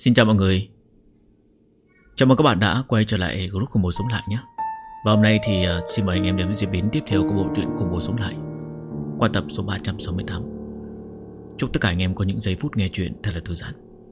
Xin chào mọi người. Chào mừng các bạn đã quay trở lại group Khủng Bố Sống Lại nhé. Và hôm nay thì xin mời anh em đến với diễn biến tiếp theo của bộ truyện Khủng Bố Sống Lại qua tập số 368. Chúc tất cả anh em có những giây phút nghe chuyện thật là thư giãn.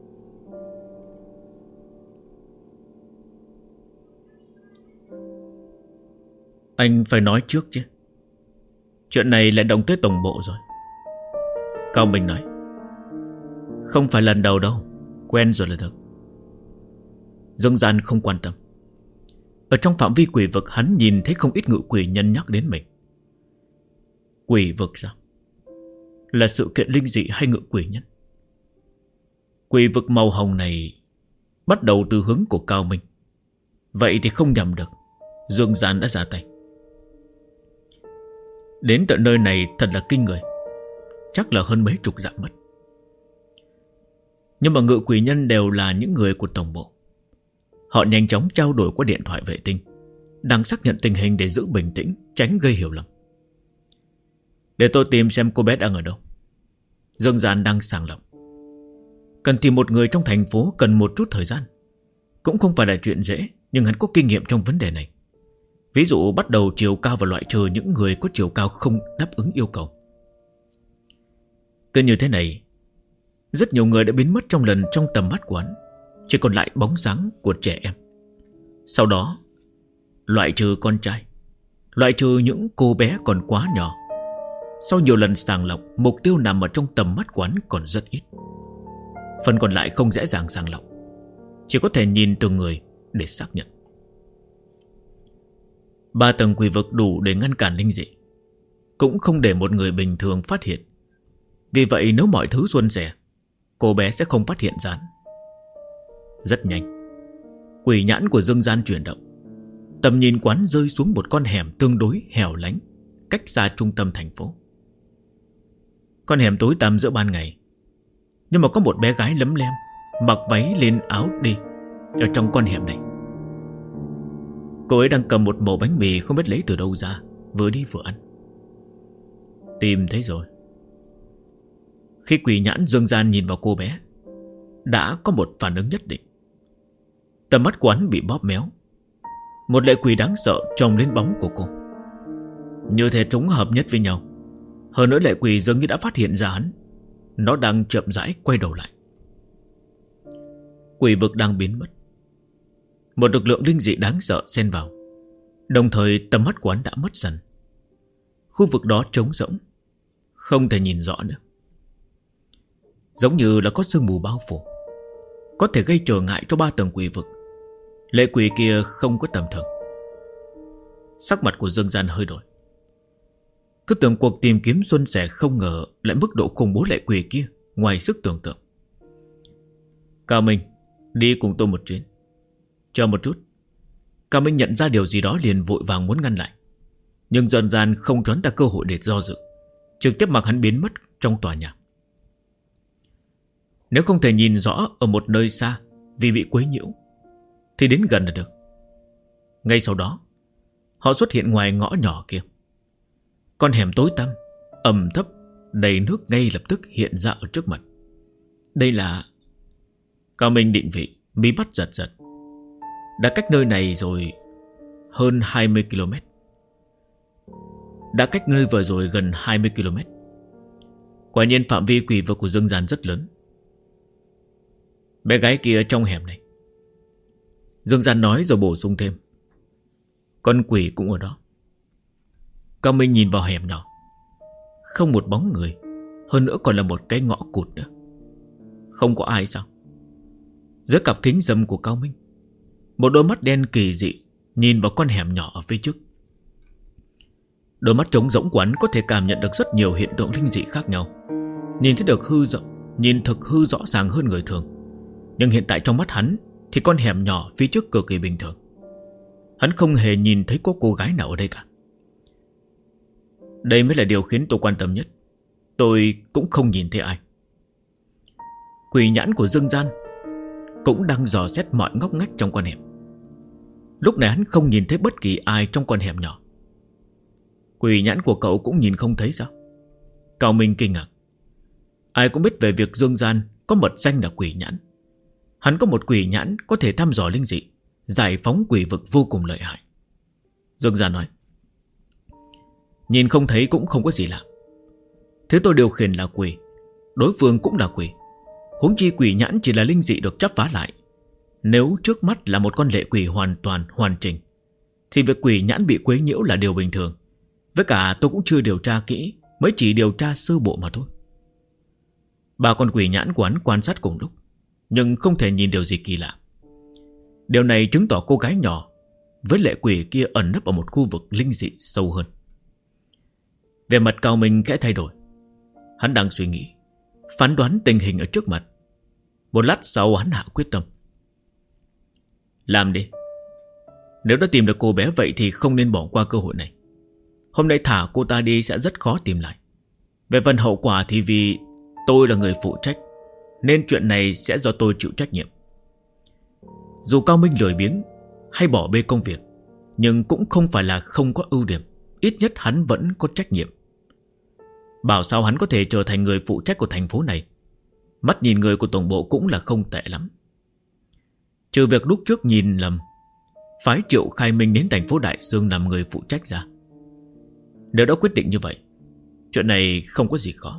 Anh phải nói trước chứ. Chuyện này lại động tới tổng bộ rồi. Cao Minh nói. Không phải lần đầu đâu, quen rồi là được. Dương Gian không quan tâm. Ở trong phạm vi quỷ vực, hắn nhìn thấy không ít ngự quỷ nhân nhắc đến mình. Quỷ vực sao? Là sự kiện linh dị hay ngự quỷ nhân? Quỷ vực màu hồng này bắt đầu từ hướng của Cao Minh. Vậy thì không nhầm được, Dương Gian đã ra tay. Đến tận nơi này thật là kinh người. Chắc là hơn mấy chục dặm mất. Nhưng mà ngự quỷ nhân đều là những người của tổng bộ. Họ nhanh chóng trao đổi qua điện thoại vệ tinh, đang xác nhận tình hình để giữ bình tĩnh, tránh gây hiểu lầm. Để tôi tìm xem cô bé đang ở đâu. Dương Gian đang sàng lọc. Cần tìm một người trong thành phố cần một chút thời gian. Cũng không phải là chuyện dễ, nhưng hắn có kinh nghiệm trong vấn đề này. Ví dụ bắt đầu chiều cao và loại trừ những người có chiều cao không đáp ứng yêu cầu. Cứ như thế này, rất nhiều người đã biến mất trong tầm mắt của hắn. Chỉ còn lại bóng dáng của trẻ em. Sau đó loại trừ con trai, loại trừ những cô bé còn quá nhỏ. Sau nhiều lần sàng lọc, mục tiêu nằm ở trong tầm mắt của hắn còn rất ít. Phần còn lại không dễ dàng sàng lọc, chỉ có thể nhìn từng người để xác nhận. 3 tầng quỷ vực đủ để ngăn cản linh dị, cũng không để một người bình thường phát hiện. Vì vậy nếu mọi thứ suôn sẻ, cô bé sẽ không phát hiện ra. Rất nhanh, quỷ nhãn của Dương Gian chuyển động. Tầm nhìn quán rơi xuống một con hẻm tương đối hẻo lánh, cách xa trung tâm thành phố. Con hẻm tối tăm giữa ban ngày, nhưng mà có một bé gái lấm lem, mặc váy lên áo đi ở trong con hẻm này. Cô ấy đang cầm một mẩu bánh mì không biết lấy từ đâu ra, vừa đi vừa ăn. Tìm thấy rồi. Khi quỷ nhãn Dương Gian nhìn vào cô bé, đã có một phản ứng nhất định. Tầm mắt của hắn bị bóp méo. Một lệ quỷ đáng sợ trông lên bóng của cô. Như thể chúng hợp nhất với nhau. Hơn nữa lệ quỷ dường như đã phát hiện ra hắn. Nó đang chậm rãi quay đầu lại. Quỷ vực đang biến mất. Một lực lượng linh dị đáng sợ xen vào. Đồng thời tầm mắt của hắn đã mất dần. Khu vực đó trống rỗng, không thể nhìn rõ nữa. Giống như là có sương mù bao phủ, có thể gây trở ngại cho 3 tầng quỷ vực. Lệ quỷ kia không có tầm thường. Sắc mặt của Dương Gian hơi đổi. Cứ tưởng cuộc tìm kiếm suôn sẻ, không ngờ lại mức độ khủng bố lệ quỷ kia ngoài sức tưởng tượng. Cao Minh, đi cùng tôi một chuyến. Chờ một chút. Cao Minh nhận ra điều gì đó liền vội vàng muốn ngăn lại. Nhưng Dương Gian không cho hắn ta cơ hội để do dự, trực tiếp mặc hắn biến mất trong tòa nhà. Nếu không thể nhìn rõ ở một nơi xa vì bị quấy nhiễu, thì đến gần là được. Ngay sau đó, họ xuất hiện ngoài ngõ nhỏ kia. Con hẻm tối tăm, ẩm thấp, đầy nước ngay lập tức hiện ra ở trước mặt. Đây là... Cao Minh định vị, mí mắt giật giật. Đã cách nơi này rồi hơn 20 km. Đã cách nơi vừa rồi gần 20 km. Quả nhiên phạm vi quỷ vực của Dương Gian rất lớn. Bé gái kia trong hẻm này. Dương Gian nói rồi bổ sung thêm. Con quỷ cũng ở đó. Cao Minh nhìn vào hẻm nhỏ. Không một bóng người. Hơn nữa còn là một cái ngõ cụt nữa. Không có ai sao? Dưới cặp kính râm của Cao Minh, một đôi mắt đen kỳ dị nhìn vào con hẻm nhỏ ở phía trước. Đôi mắt trống rỗng của hắn có thể cảm nhận được rất nhiều hiện tượng linh dị khác nhau. Nhìn thấy được nhìn thực hư rõ ràng hơn người thường. Nhưng hiện tại trong mắt hắn thì con hẻm nhỏ phía trước cực kỳ bình thường. Hắn không hề nhìn thấy có cô gái nào ở đây cả. Đây mới là điều khiến tôi quan tâm nhất. Tôi cũng không nhìn thấy ai. Quỷ nhãn của Dương Gian cũng đang dò xét mọi ngóc ngách trong con hẻm. Lúc này hắn không nhìn thấy bất kỳ ai trong con hẻm nhỏ. Quỷ nhãn của cậu cũng nhìn không thấy sao? Cao Minh kinh ngạc. Ai cũng biết về việc Dương Gian có mật danh là quỷ nhãn. Hắn có một quỷ nhãn có thể thăm dò linh dị, giải phóng quỷ vực vô cùng lợi hại. Dương Gian nói: nhìn không thấy cũng không có gì lạ. Thứ tôi điều khiển là quỷ, đối phương cũng là quỷ. Huống chi quỷ nhãn chỉ là linh dị được chắp vá lại. Nếu trước mắt là một con lệ quỷ hoàn toàn hoàn chỉnh, thì việc quỷ nhãn bị quấy nhiễu là điều bình thường. Với cả tôi cũng chưa điều tra kỹ, mới chỉ điều tra sơ bộ mà thôi. Ba con quỷ nhãn của hắn quan sát cùng lúc, nhưng không thể nhìn điều gì kỳ lạ. Điều này chứng tỏ cô gái nhỏ với lệ quỷ kia ẩn nấp ở một khu vực linh dị sâu hơn. Về mặt Cao Minh khẽ thay đổi. Hắn đang suy nghĩ, phán đoán tình hình ở trước mặt. Một lát sau hắn hạ quyết tâm: làm đi. Nếu đã tìm được cô bé vậy thì không nên bỏ qua cơ hội này. Hôm nay thả cô ta đi sẽ rất khó tìm lại. Về phần hậu quả thì vì tôi là người phụ trách, nên chuyện này sẽ do tôi chịu trách nhiệm. Dù Cao Minh lười biếng hay bỏ bê công việc, nhưng cũng không phải là không có ưu điểm. Ít nhất hắn vẫn có trách nhiệm. Bảo sao hắn có thể trở thành người phụ trách của thành phố này. Mắt nhìn người của tổng bộ cũng là không tệ lắm. Trừ việc lúc trước nhìn lầm, phái Triệu Khai Minh đến thành phố Đại Dương làm người phụ trách ra. Nếu đã quyết định như vậy, chuyện này không có gì khó.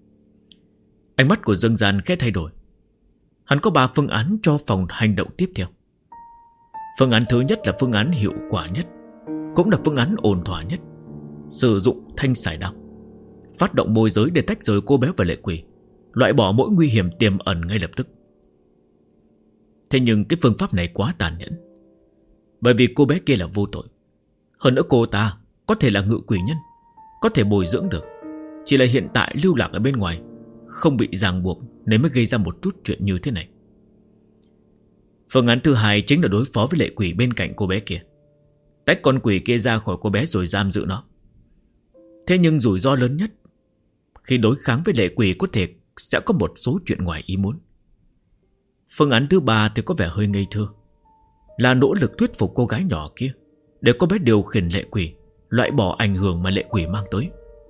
Ánh mắt của Dương Gian khẽ thay đổi. Hắn có 3 phương án cho phòng hành động tiếp theo. Phương án thứ nhất là phương án hiệu quả nhất, cũng là phương án ổn thỏa nhất. Sử dụng thanh sải đao, phát động môi giới để tách rời cô bé và lệ quỷ, loại bỏ mỗi nguy hiểm tiềm ẩn ngay lập tức. Thế nhưng cái phương pháp này quá tàn nhẫn, bởi vì cô bé kia là vô tội. Hơn nữa cô ta có thể là ngự quỷ nhân, có thể bồi dưỡng được. Chỉ là hiện tại lưu lạc ở bên ngoài, không bị ràng buộc, nên mới gây ra một chút chuyện như thế này. Phương án thứ hai chính là đối phó với lệ quỷ bên cạnh cô bé kia, tách con quỷ kia ra khỏi cô bé rồi giam giữ nó. Thế nhưng rủi ro lớn nhất khi đối kháng với lệ quỷ có thể sẽ có một số chuyện ngoài ý muốn. Phương án thứ ba thì có vẻ hơi ngây thơ, là nỗ lực thuyết phục cô gái nhỏ kia để cô bé điều khiển lệ quỷ, loại bỏ ảnh hưởng mà lệ quỷ mang tới.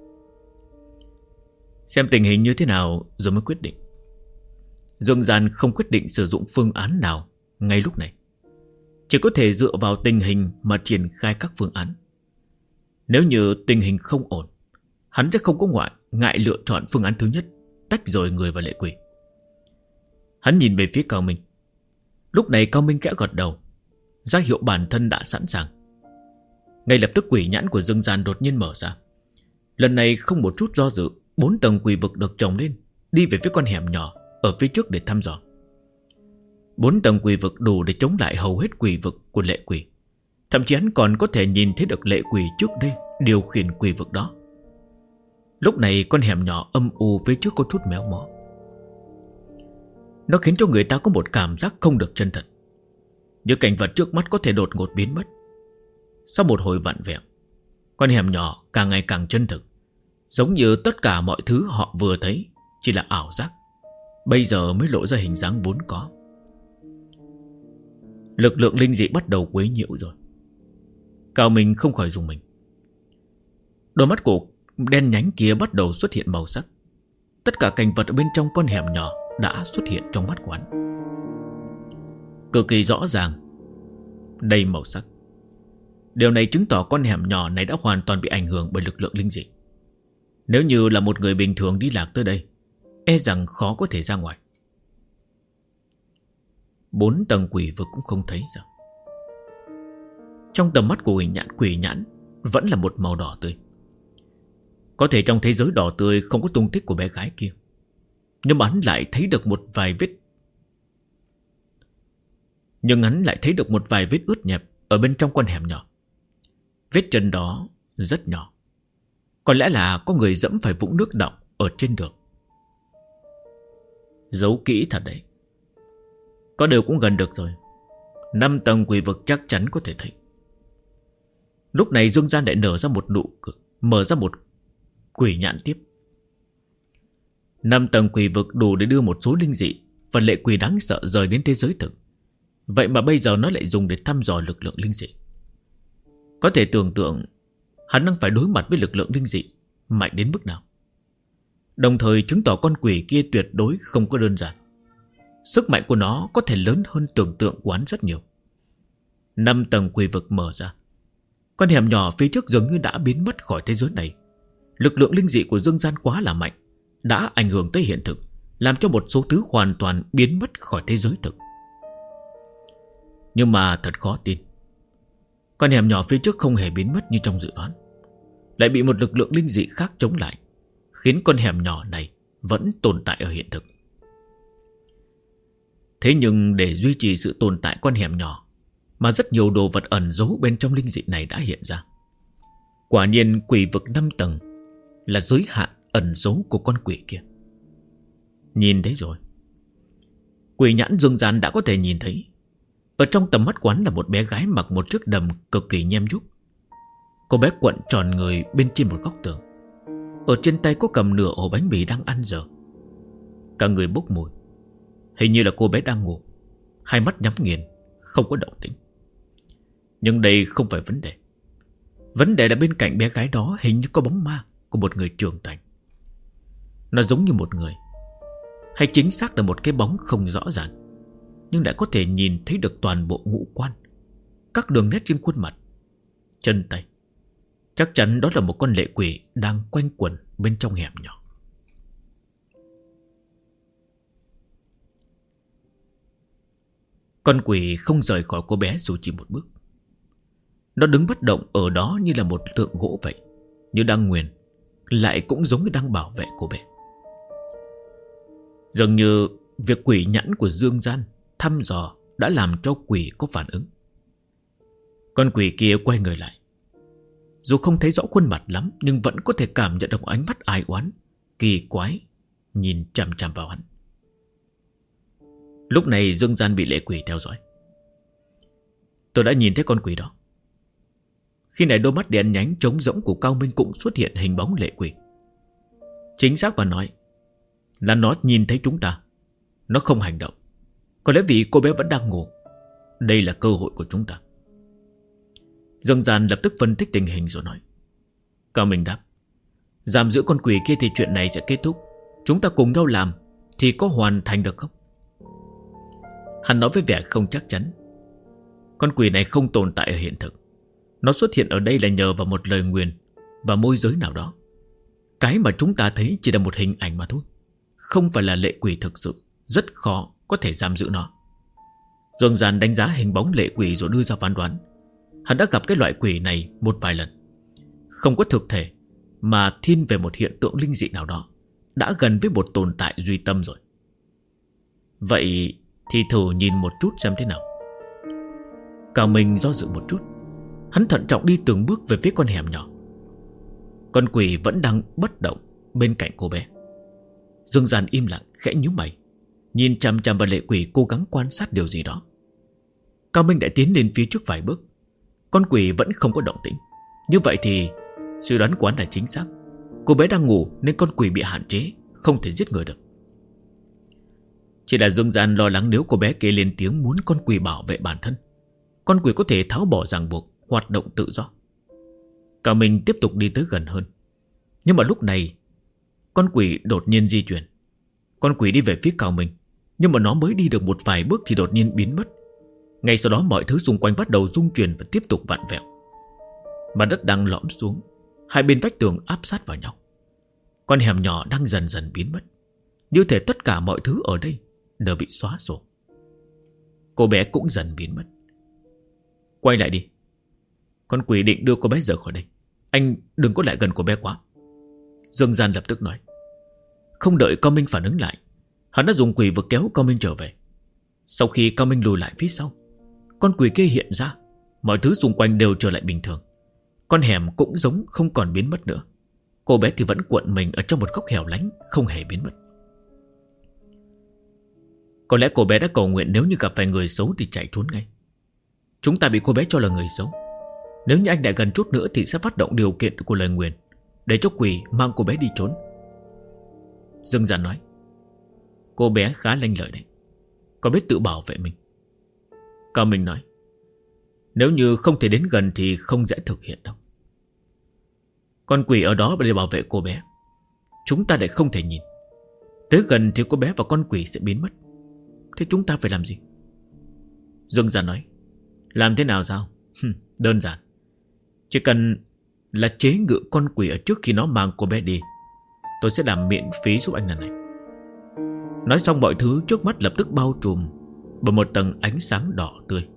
Xem tình hình như thế nào rồi mới quyết định. Dương Gian không quyết định sử dụng phương án nào ngay lúc này, chỉ có thể dựa vào tình hình mà triển khai các phương án. Nếu như tình hình không ổn, hắn sẽ không có ngại lựa chọn phương án thứ nhất, tách rời người và lệ quỷ. Hắn nhìn về phía Cao Minh. Lúc này Cao Minh khẽ gật đầu, ra hiệu bản thân đã sẵn sàng. Ngay lập tức quỷ nhãn của Dương Gian đột nhiên mở ra. Lần này không một chút do dự, 4 tầng quỷ vực được trồng lên, đi về phía con hẻm nhỏ ở phía trước để thăm dò. 4 tầng quỷ vực đủ để chống lại hầu hết quỷ vực của lệ quỷ. Thậm chí hắn còn có thể nhìn thấy được lệ quỷ trước đây điều khiển quỷ vực đó. Lúc này con hẻm nhỏ âm u phía trước có chút méo mó. Nó khiến cho người ta có một cảm giác không được chân thật, như cảnh vật trước mắt có thể đột ngột biến mất. Sau một hồi vặn vẹo, con hẻm nhỏ càng ngày càng chân thực, giống như tất cả mọi thứ họ vừa thấy chỉ là ảo giác, bây giờ mới lộ ra hình dáng vốn có. Lực lượng linh dị bắt đầu quấy nhiễu rồi. Cao Minh không khỏi rùng mình. Đôi mắt của đen nhánh kia bắt đầu xuất hiện màu sắc. Tất cả cảnh vật ở bên trong con hẻm nhỏ đã xuất hiện trong mắt của hắn, cực kỳ rõ ràng, đầy màu sắc. Điều này chứng tỏ con hẻm nhỏ này đã hoàn toàn bị ảnh hưởng bởi lực lượng linh dị. Nếu như là một người bình thường đi lạc tới đây, e rằng khó có thể ra ngoài. 4 tầng quỷ vực cũng không thấy sao. Trong tầm mắt của quỷ nhãn vẫn là một màu đỏ tươi. Có thể trong thế giới đỏ tươi không có tung tích của bé gái kia, nhưng hắn lại thấy được một vài vết ướt nhẹp ở bên trong con hẻm nhỏ. Vết chân đó rất nhỏ, có lẽ là có người dẫm phải vũng nước đọng ở trên đường. Giấu kỹ thật đấy. Có điều cũng gần được rồi. 5 tầng quỷ vực chắc chắn có thể thấy. Lúc này Dương Gian lại nở ra một nụ cười, mở ra một quỷ nhãn tiếp. 5 tầng quỷ vực đủ để đưa một số linh dị và lệ quỷ đáng sợ rời đến thế giới thực. Vậy mà bây giờ nó lại dùng để thăm dò lực lượng linh dị. Có thể tưởng tượng hắn đang phải đối mặt với lực lượng linh dị mạnh đến mức nào. Đồng thời chứng tỏ con quỷ kia tuyệt đối không có đơn giản. Sức mạnh của nó có thể lớn hơn tưởng tượng của hắn rất nhiều. 5 tầng quỷ vực mở ra. Con hẻm nhỏ phía trước dường như đã biến mất khỏi thế giới này. Lực lượng linh dị của dương gian quá là mạnh, đã ảnh hưởng tới hiện thực, làm cho một số thứ hoàn toàn biến mất khỏi thế giới thực. Nhưng mà thật khó tin, con hẻm nhỏ phía trước không hề biến mất như trong dự đoán, lại bị một lực lượng linh dị khác chống lại, khiến con hẻm nhỏ này vẫn tồn tại ở hiện thực. Thế nhưng để duy trì sự tồn tại con hẻm nhỏ, mà rất nhiều đồ vật ẩn giấu bên trong linh dị này đã hiện ra. Quả nhiên quỷ vực 5 tầng là giới hạn ẩn giấu của con quỷ kia. Nhìn thấy rồi, quỷ nhãn dương gian đã có thể nhìn thấy. Ở trong tầm mắt quán là một bé gái mặc một chiếc đầm cực kỳ nhem nhúc. Cô bé quận tròn người bên trên một góc tường. Ở trên tay có cầm nửa ổ bánh mì đang ăn dở. Cả người bốc mùi. Hình như là cô bé đang ngủ, hai mắt nhắm nghiền, không có động tĩnh. Nhưng đây không phải vấn đề. Vấn đề là bên cạnh bé gái đó hình như có bóng ma của một người trưởng thành. Nó giống như một người, hay chính xác là một cái bóng không rõ ràng, nhưng lại có thể nhìn thấy được toàn bộ ngũ quan, các đường nét trên khuôn mặt, chân tay. Chắc chắn đó là một con lệ quỷ đang quanh quẩn bên trong hẻm nhỏ. Con quỷ không rời khỏi cô bé dù chỉ một bước. Nó đứng bất động ở đó như là một tượng gỗ vậy, như đang nguyền, lại cũng giống như đang bảo vệ cô bé. Dường như việc quỷ nhãn của dương gian thăm dò đã làm cho quỷ có phản ứng. Con quỷ kia quay người lại. Dù không thấy rõ khuôn mặt lắm, nhưng vẫn có thể cảm nhận được một ánh mắt ai oán, kỳ quái, nhìn chằm chằm vào hắn. Lúc này dương gian bị lệ quỷ theo dõi. Tôi đã nhìn thấy con quỷ đó. Khi này đôi mắt đen nhánh trống rỗng của Cao Minh cũng xuất hiện hình bóng lệ quỷ. Chính xác mà nói là nó nhìn thấy chúng ta. Nó không hành động. Có lẽ vì cô bé vẫn đang ngủ. Đây là cơ hội của chúng ta. Dương gian lập tức phân tích tình hình rồi nói. Cao Minh đáp. Giam giữ con quỷ kia thì chuyện này sẽ kết thúc. Chúng ta cùng nhau làm thì có hoàn thành được không? Hắn nói với vẻ không chắc chắn. Con quỷ này không tồn tại ở hiện thực. Nó xuất hiện ở đây là nhờ vào một lời nguyền và môi giới nào đó. Cái mà chúng ta thấy chỉ là một hình ảnh mà thôi, không phải là lệ quỷ thực sự. Rất khó có thể giam giữ nó. Dương gian đánh giá hình bóng lệ quỷ rồi đưa ra phán đoán. Hắn đã gặp cái loại quỷ này một vài lần. Không có thực thể, mà thiên về một hiện tượng linh dị nào đó, đã gần với một tồn tại duy tâm rồi. Vậy thì thử nhìn một chút xem thế nào. Cao Minh do dự một chút. Hắn thận trọng đi từng bước về phía con hẻm nhỏ. Con quỷ vẫn đang bất động bên cạnh cô bé. Dương gian im lặng khẽ nhíu mày, nhìn chằm chằm vào lệ quỷ, cố gắng quan sát điều gì đó. Cao Minh đã tiến lên phía trước vài bước. Con quỷ vẫn không có động tĩnh. Như vậy thì suy đoán của hắn là chính xác. Cô bé đang ngủ nên con quỷ bị hạn chế, không thể giết người được. Chỉ là Dương gian lo lắng nếu cô bé kia lên tiếng muốn con quỷ bảo vệ bản thân, con quỷ có thể tháo bỏ ràng buộc, hoạt động tự do. Cao Minh tiếp tục đi tới gần hơn. Nhưng mà lúc này con quỷ đột nhiên di chuyển. Con quỷ đi về phía Cao Minh, nhưng mà nó mới đi được một vài bước thì đột nhiên biến mất. Ngay sau đó mọi thứ xung quanh bắt đầu rung chuyển và tiếp tục vặn vẹo. Mặt đất đang lõm xuống, hai bên vách tường áp sát vào nhau. Con hẻm nhỏ đang dần dần biến mất, như thể tất cả mọi thứ ở đây đều bị xóa sổ. Cô bé cũng dần biến mất. Quay lại đi. Con quỷ định đưa cô bé rời khỏi đây. Anh đừng có lại gần cô bé quá. Dương gian lập tức nói. Không đợi Cao Minh phản ứng lại, hắn đã dùng quỷ vực kéo Cao Minh trở về. Sau khi Cao Minh lùi lại phía sau, con quỷ kia hiện ra. Mọi thứ xung quanh đều trở lại bình thường. Con hẻm cũng giống không còn biến mất nữa. Cô bé thì vẫn cuộn mình ở trong một góc hẻo lánh, không hề biến mất. Có lẽ cô bé đã cầu nguyện nếu như gặp phải người xấu thì chạy trốn ngay. Chúng ta bị cô bé cho là người xấu. Nếu như anh lại gần chút nữa thì sẽ phát động điều kiện của lời nguyền, để cho quỷ mang cô bé đi trốn. Dương gian nói. Cô bé khá lanh lợi đấy, có biết tự bảo vệ mình. Cao Minh nói. Nếu như không thể đến gần thì không dễ thực hiện đâu. Con quỷ ở đó để bảo vệ cô bé, chúng ta lại không thể nhìn. Tới gần thì cô bé và con quỷ sẽ biến mất. Thế chúng ta phải làm gì? Dương Gian nói. Làm thế nào sao? Đơn giản. Chỉ cần là chế ngự con quỷ ở trước khi nó mang cô bé đi, tôi sẽ làm miễn phí giúp anh lần này. Nói xong mọi thứ trước mắt lập tức bao trùm bởi một tầng ánh sáng đỏ tươi.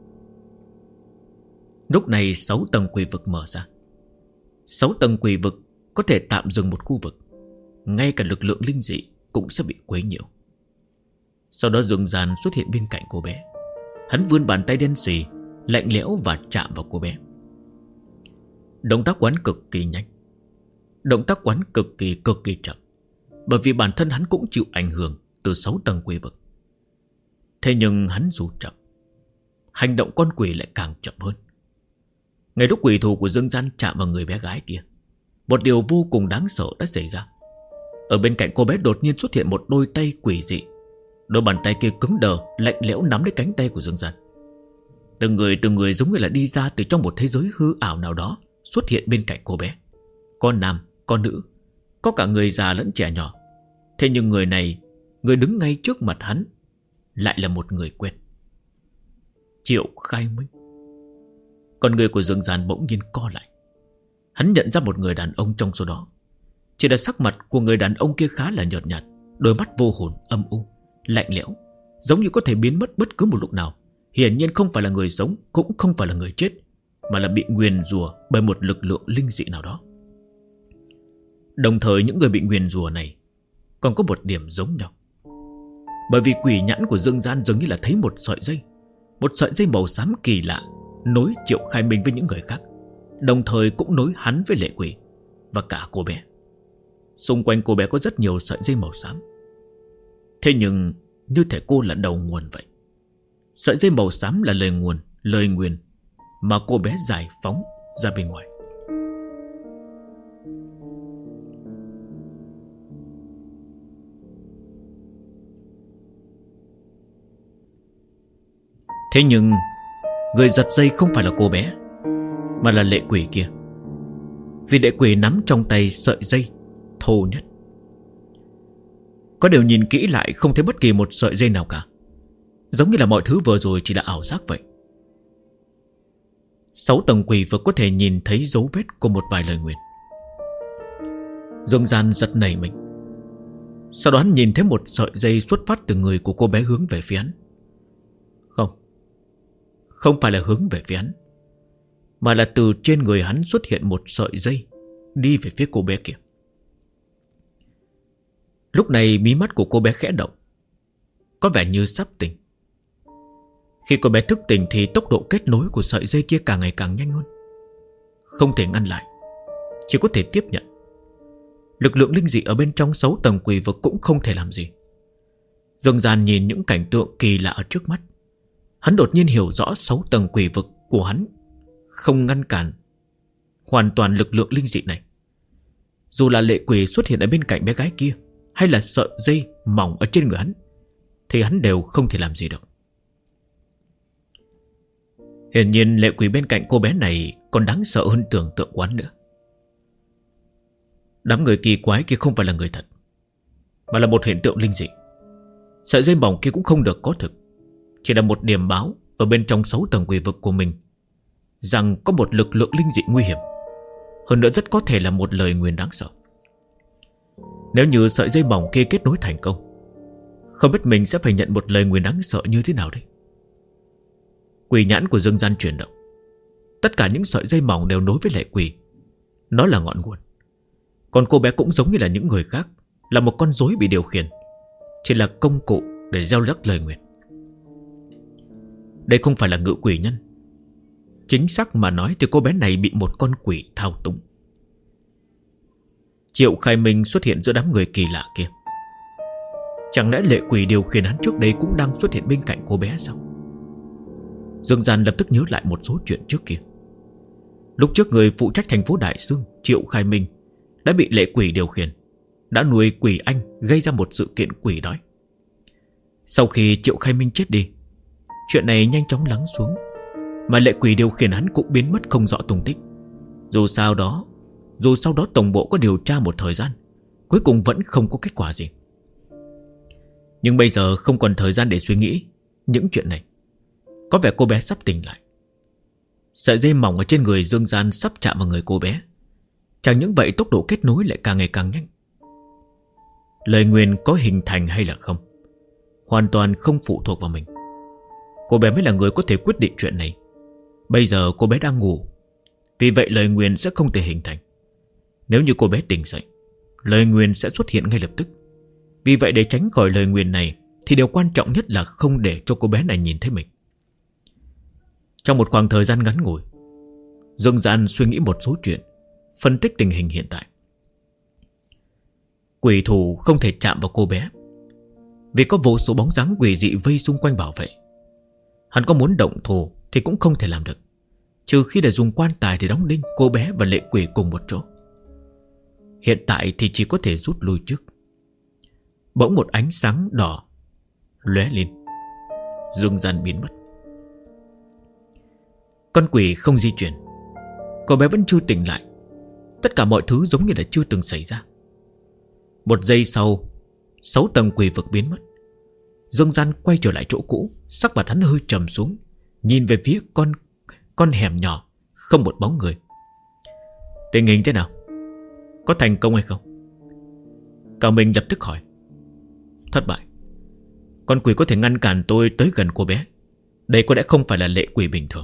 Lúc này 6 tầng quỷ vực mở ra. 6 tầng quỷ vực có thể tạm dừng một khu vực. Ngay cả lực lượng linh dị cũng sẽ bị quấy nhiễu. Sau đó Dương Gian xuất hiện bên cạnh cô bé. Hắn vươn bàn tay đen xì, lạnh lẽo và chạm vào cô bé. Động tác quán cực kỳ nhanh. Động tác quán cực kỳ chậm. Bởi vì bản thân hắn cũng chịu ảnh hưởng từ 6 tầng quỷ vực. Thế nhưng hắn dù chậm, hành động con quỷ lại càng chậm hơn. Ngay lúc quỷ thủ của Dương Gian chạm vào người bé gái kia, một điều vô cùng đáng sợ đã xảy ra. Ở bên cạnh cô bé đột nhiên xuất hiện một đôi tay quỷ dị. Đôi bàn tay kia cứng đờ, lạnh lẽo nắm lấy cánh tay của Dương Gian. Từng người giống như là đi ra từ trong một thế giới hư ảo nào đó, xuất hiện bên cạnh cô bé. Có nam, có nữ, có cả người già lẫn trẻ nhỏ. Thế nhưng người này, người đứng ngay trước mặt hắn, lại là một người quen. Triệu Khai Minh. Con người của Dương Gian bỗng nhiên co lại. Hắn nhận ra một người đàn ông trong số đó. Chỉ là sắc mặt của người đàn ông kia khá là nhợt nhạt, đôi mắt vô hồn, âm u, lạnh lẽo, giống như có thể biến mất bất cứ một lúc nào. Hiển nhiên không phải là người sống, cũng không phải là người chết, mà là bị nguyền rủa bởi một lực lượng linh dị nào đó. Đồng thời những người bị nguyền rủa này còn có một điểm giống nhau. Bởi vì quỷ nhãn của Dương Gian dường như là thấy một sợi dây. Một sợi dây màu xám kỳ lạ nối Triệu Khai Minh với những người khác, đồng thời cũng nối hắn với lệ quỷ và cả cô bé. Xung quanh cô bé có rất nhiều sợi dây màu xám. Thế nhưng như thể cô là đầu nguồn vậy. Sợi dây màu xám là lời nguồn, lời nguyền mà cô bé giải phóng ra bên ngoài. Thế nhưng người giật dây không phải là cô bé, mà là lệ quỷ kia. Vì lệ quỷ nắm trong tay sợi dây thô nhất. Có điều nhìn kỹ lại không thấy bất kỳ một sợi dây nào cả, giống như là mọi thứ vừa rồi chỉ là ảo giác vậy. 6 tầng quỷ vực có thể nhìn thấy dấu vết của một vài lời nguyền. Dương Gian giật nảy mình. Sau đó hắn nhìn thấy một sợi dây xuất phát từ người của cô bé hướng về phía hắn. Không phải là hướng về phía hắn, mà là từ trên người hắn xuất hiện một sợi dây đi về phía cô bé kia. Lúc này mí mắt của cô bé khẽ động, có vẻ như sắp tỉnh. Khi cô bé thức tỉnh thì tốc độ kết nối của sợi dây kia càng ngày càng nhanh hơn. Không thể ngăn lại, chỉ có thể tiếp nhận. Lực lượng linh dị ở bên trong 6 tầng quỷ vực cũng không thể làm gì. Dương Gian nhìn những cảnh tượng kỳ lạ ở trước mắt. Hắn đột nhiên hiểu rõ 6 tầng quỷ vực của hắn không ngăn cản hoàn toàn lực lượng linh dị này. Dù là lệ quỷ xuất hiện ở bên cạnh bé gái kia, hay là sợi dây mỏng ở trên người hắn, thì hắn đều không thể làm gì được. Hiển nhiên lệ quỷ bên cạnh cô bé này còn đáng sợ hơn tưởng tượng của hắn nữa. Đám người kỳ quái kia không phải là người thật, mà là một hiện tượng linh dị. Sợi dây mỏng kia cũng không được có thực, chỉ là một điểm báo ở bên trong 6 tầng quỷ vực của mình rằng có một lực lượng linh dị nguy hiểm. Hơn nữa rất có thể là một lời nguyền đáng sợ. Nếu như sợi dây mỏng kia kết nối thành công, không biết mình sẽ phải nhận một lời nguyền đáng sợ như thế nào đây. Quỷ nhãn của Dương Gian chuyển động. Tất cả những sợi dây mỏng đều nối với lệ quỷ. Nó là ngọn nguồn. Còn cô bé cũng giống như là những người khác, là một con rối bị điều khiển, chỉ là công cụ để gieo rắc lời nguyền. Đây không phải là ngự quỷ nhân. Chính xác mà nói thì cô bé này bị một con quỷ thao túng. Triệu Khai Minh xuất hiện giữa đám người kỳ lạ kia. Chẳng lẽ lệ quỷ điều khiển hắn trước đây cũng đang xuất hiện bên cạnh cô bé sao? Dương Gian lập tức nhớ lại một số chuyện trước kia. Lúc trước người phụ trách thành phố Đại Sương, Triệu Khai Minh, đã bị lệ quỷ điều khiển, đã nuôi quỷ anh gây ra một sự kiện quỷ đói. Sau khi Triệu Khai Minh chết đi, chuyện này nhanh chóng lắng xuống, mà lệ quỷ điều khiển hắn cũng biến mất không rõ tung tích. Dù sau đó tổng bộ có điều tra một thời gian, cuối cùng vẫn không có kết quả gì. Nhưng bây giờ không còn thời gian để suy nghĩ, những chuyện này. Có vẻ cô bé sắp tỉnh lại. Sợi dây mỏng ở trên người Dương Gian sắp chạm vào người cô bé. Chẳng những vậy, tốc độ kết nối lại càng ngày càng nhanh. Lời nguyền có hình thành hay là không, hoàn toàn không phụ thuộc vào mình. Cô bé mới là người có thể quyết định chuyện này. Bây giờ cô bé đang ngủ, vì vậy lời nguyền sẽ không thể hình thành. Nếu như cô bé tỉnh dậy, lời nguyền sẽ xuất hiện ngay lập tức. Vì vậy để tránh khỏi lời nguyền này, thì điều quan trọng nhất là không để cho cô bé này nhìn thấy mình. Trong một khoảng thời gian ngắn ngủi, Dương Gian suy nghĩ một số chuyện, phân tích tình hình hiện tại. Quỷ thủ không thể chạm vào cô bé, vì có vô số bóng dáng quỷ dị vây xung quanh bảo vệ. Hắn có muốn động thủ thì cũng không thể làm được, trừ khi để dùng quan tài để đóng đinh cô bé và lệ quỷ cùng một chỗ. Hiện tại thì chỉ có thể rút lui trước. Bỗng một ánh sáng đỏ lóe lên, Dương Gian biến mất. Con quỷ không di chuyển, cô bé vẫn chưa tỉnh lại. Tất cả mọi thứ giống như là chưa từng xảy ra. Một giây sau, 6 tầng quỷ vực biến mất. Dương Gian quay trở lại chỗ cũ, sắc mặt hắn hơi trầm xuống, nhìn về phía con hẻm nhỏ, không một bóng người. Tình hình thế nào? Có thành công hay không? Cao Minh lập tức hỏi. Thất bại. Con quỷ có thể ngăn cản tôi tới gần cô bé. Đây có lẽ không phải là lệ quỷ bình thường.